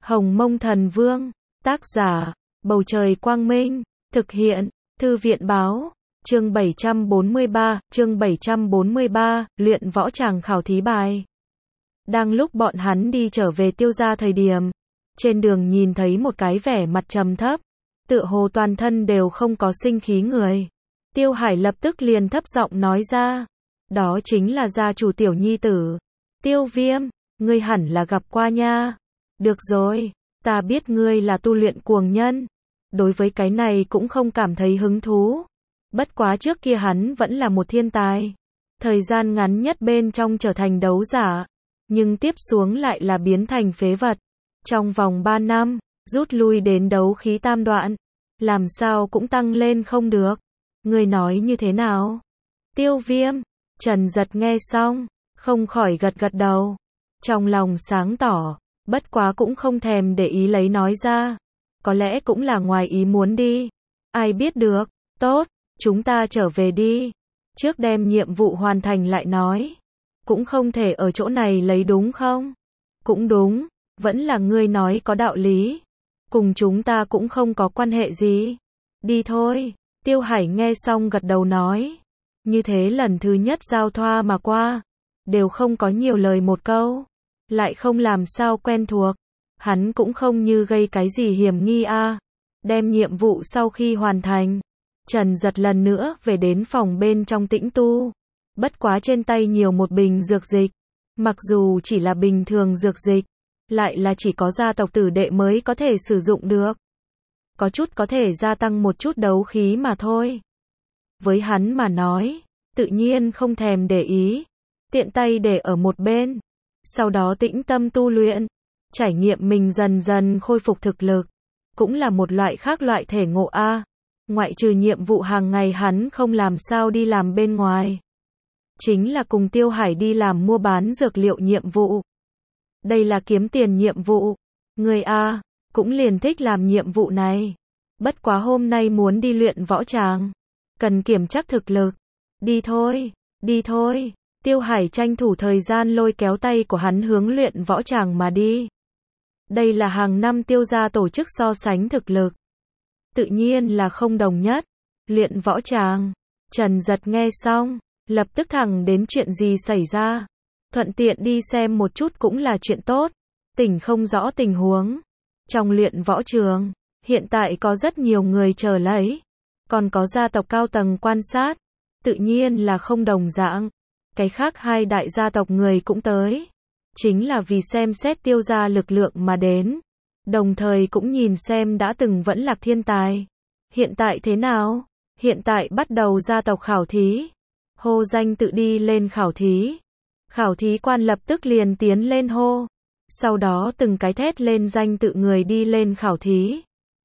Hồng Mông Thần Vương, tác giả, Bầu Trời Quang Minh, thực hiện, Thư viện Báo, chương 743, luyện võ tràng khảo thí bài. Đang lúc bọn hắn đi trở về Tiêu gia thời điểm, trên đường nhìn thấy một cái vẻ mặt trầm thấp, tựa hồ toàn thân đều không có sinh khí người. Tiêu Hải lập tức liền thấp giọng nói ra, đó chính là gia chủ tiểu nhi tử. Tiêu Viêm, ngươi hẳn là gặp qua nha. Được rồi, ta biết ngươi là tu luyện cuồng nhân. Đối với cái này cũng không cảm thấy hứng thú. Bất quá trước kia hắn vẫn là một thiên tài. Thời gian ngắn nhất bên trong trở thành đấu giả. Nhưng tiếp xuống lại là biến thành phế vật. Trong vòng 3 năm, rút lui đến đấu khí tam đoạn. Làm sao cũng tăng lên không được. Ngươi nói như thế nào? Tiêu Viêm, Trần Giật nghe xong, không khỏi gật gật đầu. Trong lòng sáng tỏ, bất quá cũng không thèm để ý lấy nói ra. Có lẽ cũng là ngoài ý muốn đi. Ai biết được, tốt, chúng ta trở về đi. Trước đem nhiệm vụ hoàn thành lại nói. Cũng không thể ở chỗ này lấy đúng không? Cũng đúng, vẫn là ngươi nói có đạo lý. Cùng chúng ta cũng không có quan hệ gì. Đi thôi, Tiêu Hải nghe xong gật đầu nói. Như thế lần thứ nhất giao thoa mà qua, đều không có nhiều lời một câu. Lại không làm sao quen thuộc. Hắn cũng không như gây cái gì hiểm nghi a. Đem nhiệm vụ sau khi hoàn thành, Trần Giật lần nữa về đến phòng bên trong tĩnh tu. Bất quá trên tay nhiều một bình dược dịch. Mặc dù chỉ là bình thường dược dịch, lại là chỉ có gia tộc tử đệ mới có thể sử dụng được. Có chút có thể gia tăng một chút đấu khí mà thôi. Với hắn mà nói, tự nhiên không thèm để ý. Tiện tay để ở một bên. Sau đó tĩnh tâm tu luyện. Trải nghiệm mình dần dần khôi phục thực lực. Cũng là một loại khác loại thể ngộ a. Ngoại trừ nhiệm vụ hàng ngày hắn không làm sao đi làm bên ngoài. Chính là cùng Tiêu Hải đi làm mua bán dược liệu nhiệm vụ. Đây là kiếm tiền nhiệm vụ. Người a, cũng liền thích làm nhiệm vụ này. Bất quá hôm nay muốn đi luyện võ tràng. Cần kiểm chắc thực lực. Đi thôi, đi thôi. Tiêu Hải tranh thủ thời gian lôi kéo tay của hắn hướng luyện võ tràng mà đi. Đây là hàng năm Tiêu gia tổ chức so sánh thực lực. Tự nhiên là không đồng nhất. Luyện võ tràng. Trần Giật nghe xong, lập tức thẳng đến chuyện gì xảy ra. Thuận tiện đi xem một chút cũng là chuyện tốt. Tỉnh không rõ tình huống. Trong luyện võ trường, hiện tại có rất nhiều người chờ lấy. Còn có gia tộc cao tầng quan sát. Tự nhiên là không đồng dạng. Cái khác hai đại gia tộc người cũng tới. Chính là vì xem xét Tiêu gia lực lượng mà đến. Đồng thời cũng nhìn xem đã từng vẫn lạc thiên tài. Hiện tại thế nào? Hiện tại bắt đầu gia tộc khảo thí. Hô danh tự đi lên khảo thí. Khảo thí quan lập tức liền tiến lên hô. Sau đó từng cái thét lên danh tự người đi lên khảo thí.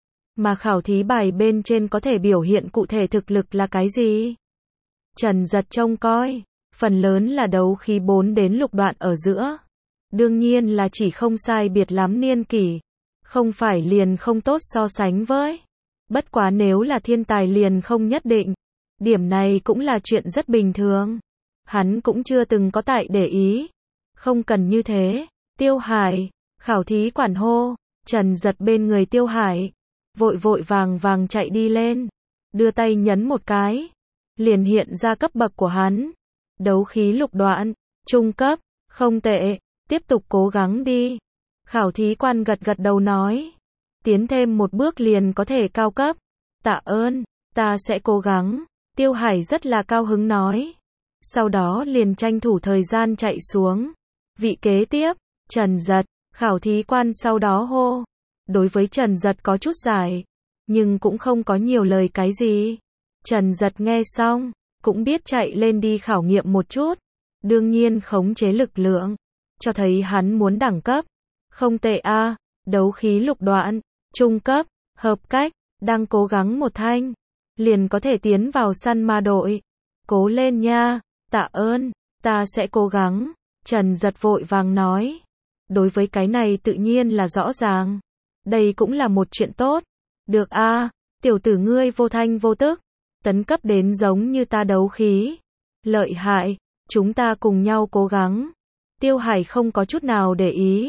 Mà khảo thí bài bên trên có thể biểu hiện cụ thể thực lực là cái gì? Trần Giật trông coi. Phần lớn là đấu khí 4 đến lục đoạn ở giữa. Đương nhiên là chỉ không sai biệt lắm niên kỷ. Không phải liền không tốt so sánh với. Bất quá nếu là thiên tài liền không nhất định. Điểm này cũng là chuyện rất bình thường. Hắn cũng chưa từng có tại để ý. Không cần như thế. Tiêu Hải, khảo thí quản hô. Trần Giật bên người Tiêu Hải. Vội vội vàng vàng chạy đi lên. Đưa tay nhấn một cái. Liền hiện ra cấp bậc của hắn. Đấu khí lục đoạn, trung cấp, không tệ, tiếp tục cố gắng đi. Khảo thí quan gật gật đầu nói. Tiến thêm một bước liền có thể cao cấp. Tạ ơn, ta sẽ cố gắng. Tiêu Hải rất là cao hứng nói. Sau đó liền tranh thủ thời gian chạy xuống. Vị kế tiếp, Trần Giật, khảo thí quan sau đó hô. Đối với Trần Giật có chút giải, nhưng cũng không có nhiều lời cái gì. Trần Giật nghe xong, cũng biết chạy lên đi khảo nghiệm một chút. Đương nhiên khống chế lực lượng, cho thấy hắn muốn đẳng cấp. Không tệ a, đấu khí lục đoạn, trung cấp, hợp cách, đang cố gắng một thanh. Liền có thể tiến vào săn ma đội. Cố lên nha, tạ ơn, ta sẽ cố gắng. Trần Giật vội vàng nói. Đối với cái này tự nhiên là rõ ràng. Đây cũng là một chuyện tốt. Được a, tiểu tử ngươi vô thanh vô tức. Tấn cấp đến giống như ta đấu khí. Lợi hại, chúng ta cùng nhau cố gắng. Tiêu Hải không có chút nào để ý.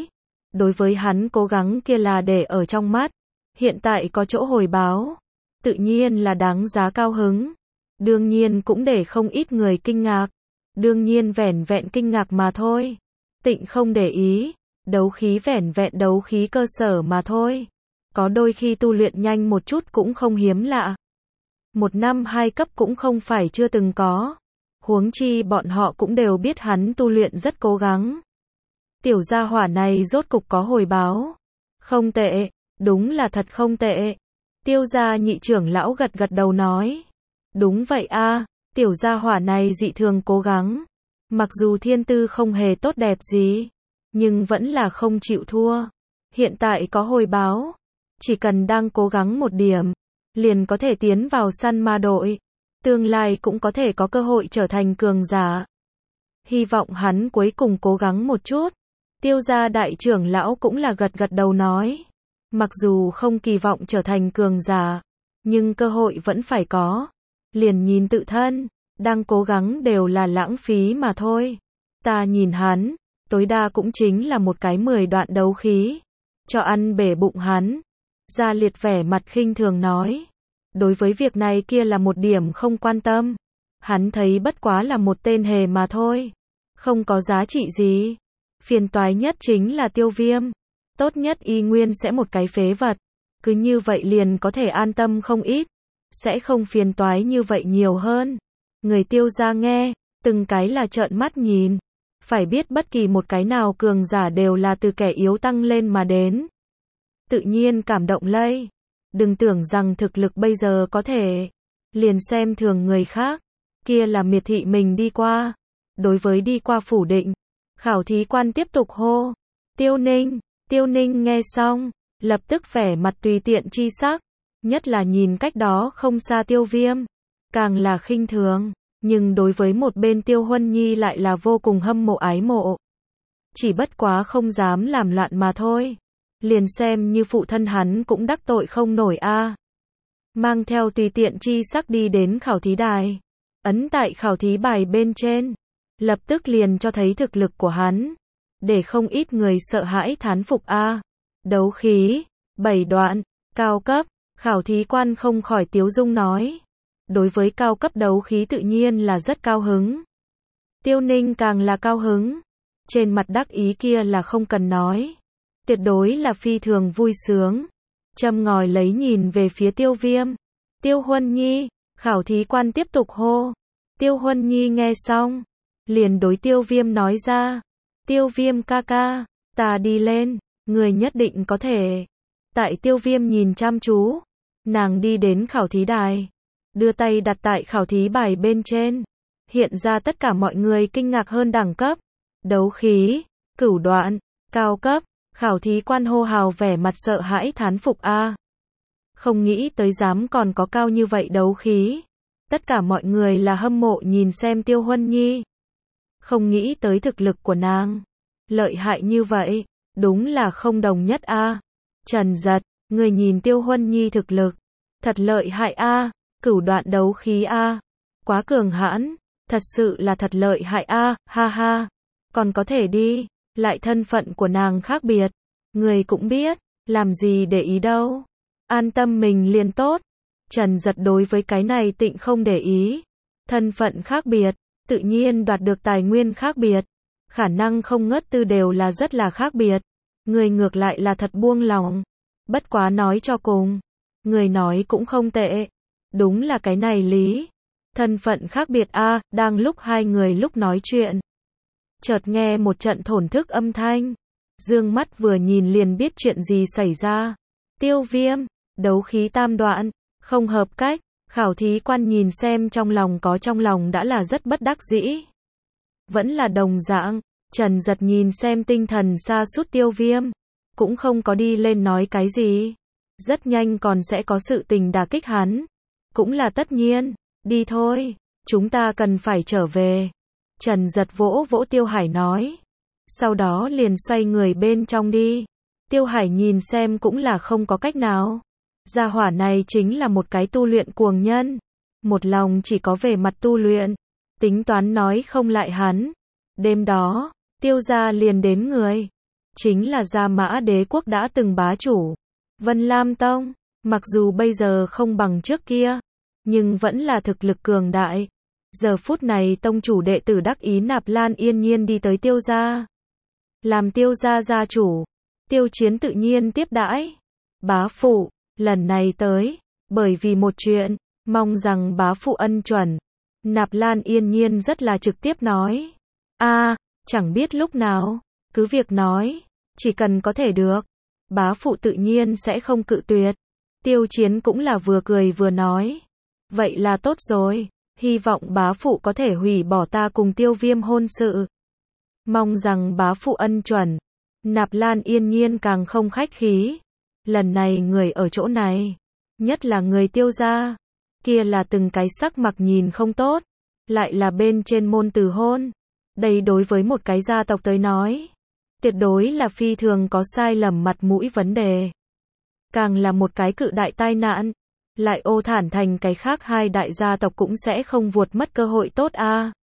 Đối với hắn cố gắng kia là để ở trong mắt. Hiện tại có chỗ hồi báo. Tự nhiên là đáng giá cao hứng. Đương nhiên cũng để không ít người kinh ngạc. Đương nhiên vẻn vẹn kinh ngạc mà thôi. Tịnh không để ý. Đấu khí vẻn vẹn đấu khí cơ sở mà thôi. Có đôi khi tu luyện nhanh một chút cũng không hiếm lạ. 1 năm 2 cấp cũng không phải chưa từng có. Huống chi bọn họ cũng đều biết hắn tu luyện rất cố gắng. Tiểu gia hỏa này rốt cục có hồi báo. Không tệ, đúng là thật không tệ. Tiêu gia nhị trưởng lão gật gật đầu nói. Đúng vậy a, tiểu gia hỏa này dị thường cố gắng. Mặc dù thiên tư không hề tốt đẹp gì, nhưng vẫn là không chịu thua. Hiện tại có hồi báo. Chỉ cần đang cố gắng một điểm, liền có thể tiến vào săn ma đội. Tương lai cũng có thể có cơ hội trở thành cường giả. Hy vọng hắn cuối cùng cố gắng một chút. Tiêu gia đại trưởng lão cũng là gật gật đầu nói. Mặc dù không kỳ vọng trở thành cường giả, nhưng cơ hội vẫn phải có. Liền nhìn tự thân, đang cố gắng đều là lãng phí mà thôi. Ta nhìn hắn, tối đa cũng chính là một cái 10 đoạn đấu khí. Cho ăn bể bụng hắn. Gia Liệt vẻ mặt khinh thường nói. Đối với việc này kia là một điểm không quan tâm. Hắn thấy bất quá là một tên hề mà thôi. Không có giá trị gì. Phiền toái nhất chính là Tiêu Viêm. Tốt nhất y nguyên sẽ một cái phế vật. Cứ như vậy liền có thể an tâm không ít. Sẽ không phiền toái như vậy nhiều hơn. Người Tiêu gia nghe, từng cái là trợn mắt nhìn. Phải biết bất kỳ một cái nào cường giả đều là từ kẻ yếu tăng lên mà đến. Tự nhiên cảm động lây. Đừng tưởng rằng thực lực bây giờ có thể liền xem thường người khác. Kia là miệt thị mình đi qua. Đối với đi qua phủ định, khảo thí quan tiếp tục hô. Tiêu Ninh nghe xong, lập tức vẻ mặt tùy tiện chi sắc. Nhất là nhìn cách đó không xa Tiêu Viêm. Càng là khinh thường. Nhưng đối với một bên Tiêu Huân Nhi lại là vô cùng hâm mộ ái mộ. Chỉ bất quá không dám làm loạn mà thôi. Liền xem như phụ thân hắn cũng đắc tội không nổi a. Mang theo tùy tiện chi sắc đi đến khảo thí đài. Ấn tại khảo thí bài bên trên. Lập tức liền cho thấy thực lực của hắn. Để không ít người sợ hãi thán phục a. Đấu khí, 7 đoạn, cao cấp, khảo thí quan không khỏi tiếu dung nói. Đối với cao cấp đấu khí tự nhiên là rất cao hứng. Tiêu Ninh càng là cao hứng. Trên mặt đắc ý kia là không cần nói. Tuyệt đối là phi thường vui sướng. Châm ngòi lấy nhìn về phía Tiêu Viêm. Tiêu Huân Nhi, khảo thí quan tiếp tục hô. Tiêu Huân Nhi nghe xong, liền đối Tiêu Viêm nói ra. Tiêu Viêm ca ca, ta đi lên, người nhất định có thể. Tại Tiêu Viêm nhìn chăm chú, nàng đi đến khảo thí đài. Đưa tay đặt tại khảo thí bài bên trên. Hiện ra tất cả mọi người kinh ngạc hơn đẳng cấp. Đấu khí, cửu đoạn, cao cấp. Khảo thí quan hô hào vẻ mặt sợ hãi thán phục a. Không nghĩ tới dám còn có cao như vậy đấu khí. Tất cả mọi người là hâm mộ nhìn xem Tiêu Huân Nhi. Không nghĩ tới thực lực của nàng. Lợi hại như vậy, đúng là không đồng nhất a. Trần Giật, người nhìn Tiêu Huân Nhi thực lực. Thật lợi hại a, cửu đoạn đấu khí a. Quá cường hãn, thật sự là thật lợi hại a, ha ha. Còn có thể đi. Lại thân phận của nàng khác biệt. Người cũng biết, làm gì để ý đâu. An tâm mình liền tốt. Trần Giật đối với cái này tịnh không để ý. Thân phận khác biệt, tự nhiên đoạt được tài nguyên khác biệt. Khả năng không ngất tư đều là rất là khác biệt. Người ngược lại là thật buông lòng. Bất quá nói cho cùng. Người nói cũng không tệ. Đúng là cái này lý. Thân phận khác biệt a. Đang lúc hai người lúc nói chuyện. Chợt nghe một trận thổn thức âm thanh. Dương mắt vừa nhìn liền biết chuyện gì xảy ra. Tiêu Viêm, đấu khí tam đoạn, không hợp cách. Khảo thí quan nhìn xem trong lòng đã là rất bất đắc dĩ. Vẫn là đồng dạng. Trần Giật nhìn xem tinh thần sa sút Tiêu Viêm. Cũng không có đi lên nói cái gì. Rất nhanh còn sẽ có sự tình đả kích hắn. Cũng là tất nhiên. Đi thôi, chúng ta cần phải trở về. Trần Giật vỗ vỗ Tiêu Hải nói. Sau đó liền xoay người bên trong đi. Tiêu Hải nhìn xem cũng là không có cách nào. Gia hỏa này chính là một cái tu luyện cuồng nhân. Một lòng chỉ có về mặt tu luyện. Tính toán nói không lại hắn. Đêm đó, Tiêu gia liền đến người. chính là Gia Mã Đế quốc đã từng bá chủ. Vân Lam Tông, mặc dù bây giờ không bằng trước kia, nhưng vẫn là thực lực cường đại. Giờ phút này tông chủ đệ tử đắc ý Nạp Lan Yên Nhiên đi tới Tiêu gia. Làm Tiêu gia gia chủ, Tiêu Chiến tự nhiên tiếp đãi. Bá phụ, lần này tới, bởi vì một chuyện, mong rằng bá phụ ân chuẩn. Nạp Lan Yên Nhiên rất là trực tiếp nói. Chẳng biết lúc nào, cứ việc nói, chỉ cần có thể được. Bá phụ tự nhiên sẽ không cự tuyệt. Tiêu Chiến cũng là vừa cười vừa nói. Vậy là tốt rồi, hy vọng bá phụ có thể hủy bỏ ta cùng Tiêu Viêm hôn sự. Mong rằng bá phụ ân chuẩn. Nạp Lan Yên Nhiên càng không khách khí. Lần này người ở chỗ này, nhất là người Tiêu gia, kia là từng cái sắc mặt nhìn không tốt, lại là bên trên môn từ hôn. Đây đối với một cái gia tộc tới nói, tuyệt đối là phi thường có sai lầm mặt mũi vấn đề. Càng là một cái cự đại tai nạn, lại ô thản thành cái khác hai đại gia tộc cũng sẽ không vuột mất cơ hội tốt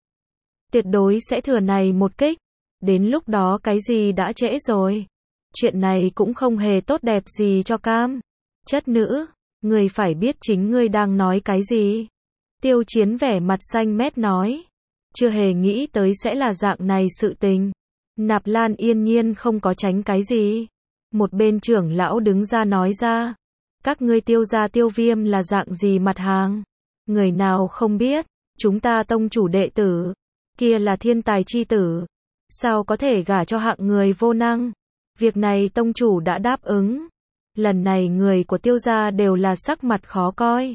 tuyệt đối sẽ thừa này một kích. Đến lúc đó cái gì đã trễ rồi. Chuyện này cũng không hề tốt đẹp gì cho Cam. Chất nữ, người phải biết chính ngươi đang nói cái gì. Tiêu Chiến vẻ mặt xanh mét nói. Chưa hề nghĩ tới sẽ là dạng này sự tình. Nạp Lan Yên Nhiên không có tránh cái gì. Một bên trưởng lão đứng ra nói ra. Các ngươi Tiêu gia Tiêu Viêm là dạng gì mặt hàng. Người nào không biết, chúng ta tông chủ đệ tử. Kia là thiên tài chi tử. Sao có thể gả cho hạng người vô năng. Việc này tông chủ đã đáp ứng. Lần này người của Tiêu gia đều là sắc mặt khó coi.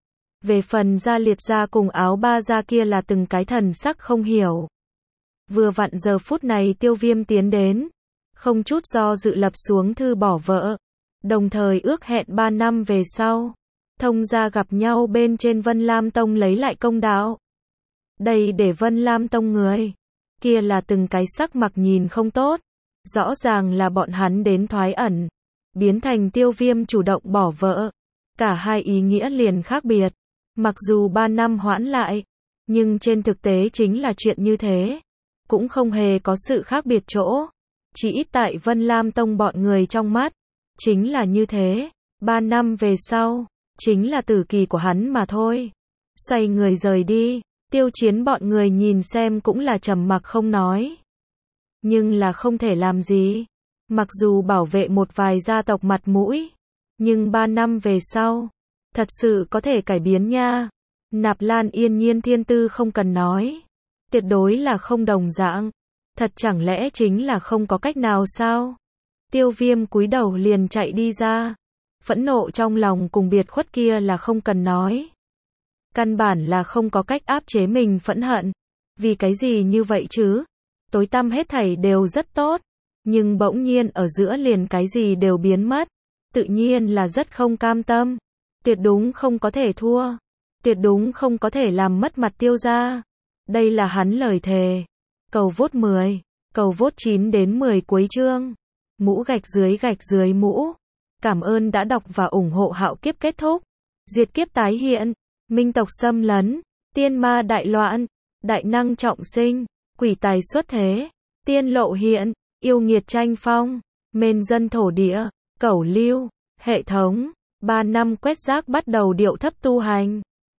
Về phần Gia Liệt gia cùng Áo Ba gia kia là từng cái thần sắc không hiểu. Vừa vặn giờ phút này Tiêu Viêm tiến đến, không chút do dự lập xuống thư bỏ vợ, đồng thời ước hẹn 3 năm về sau, thông gia gặp nhau bên trên Vân Lam Tông lấy lại công đạo. Đây để Vân Lam Tông người kia là từng cái sắc mặt nhìn không tốt, rõ ràng là bọn hắn đến thoái ẩn, biến thành Tiêu Viêm chủ động bỏ vợ. Cả hai ý nghĩa liền khác biệt. Mặc dù 3 năm hoãn lại, nhưng trên thực tế chính là chuyện như thế. Cũng không hề có sự khác biệt chỗ. Chỉ ít tại Vân Lam Tông bọn người trong mắt, chính là như thế. 3 năm về sau, chính là tử kỳ của hắn mà thôi. Xoay người rời đi, Tiêu Chiến bọn người nhìn xem cũng là trầm mặc không nói. Nhưng là không thể làm gì. Mặc dù bảo vệ một vài gia tộc mặt mũi, nhưng 3 năm về sau, thật sự có thể cải biến nha. Nạp Lan Yên Nhiên thiên tư không cần nói. Tuyệt đối là không đồng dạng. Thật chẳng lẽ chính là không có cách nào sao? Tiêu Viêm cúi đầu liền chạy đi ra. Phẫn nộ trong lòng cùng biệt khuất kia là không cần nói. Căn bản là không có cách áp chế mình phẫn hận. Vì cái gì như vậy chứ? Tối tăm hết thảy đều rất tốt. Nhưng bỗng nhiên ở giữa liền cái gì đều biến mất. Tự nhiên là rất không cam tâm. Tuyệt đúng không có thể thua. Tuyệt đúng không có thể làm mất mặt Tiêu gia. Đây là hắn lời thề. Cầu vote 10. Cầu vote 9 đến 10 cuối chương. Mũ gạch dưới mũ. Cảm ơn đã đọc và ủng hộ Hạo Kiếp kết thúc. Diệt kiếp tái hiện. Minh tộc xâm lấn. Tiên ma đại loạn. Đại năng trọng sinh. Quỷ tài xuất thế. Tiên lộ hiện. Yêu nghiệt tranh phong. Mên dân thổ địa. Cẩu lưu. Hệ thống. 3 năm quét rác bắt đầu điệu thấp tu hành.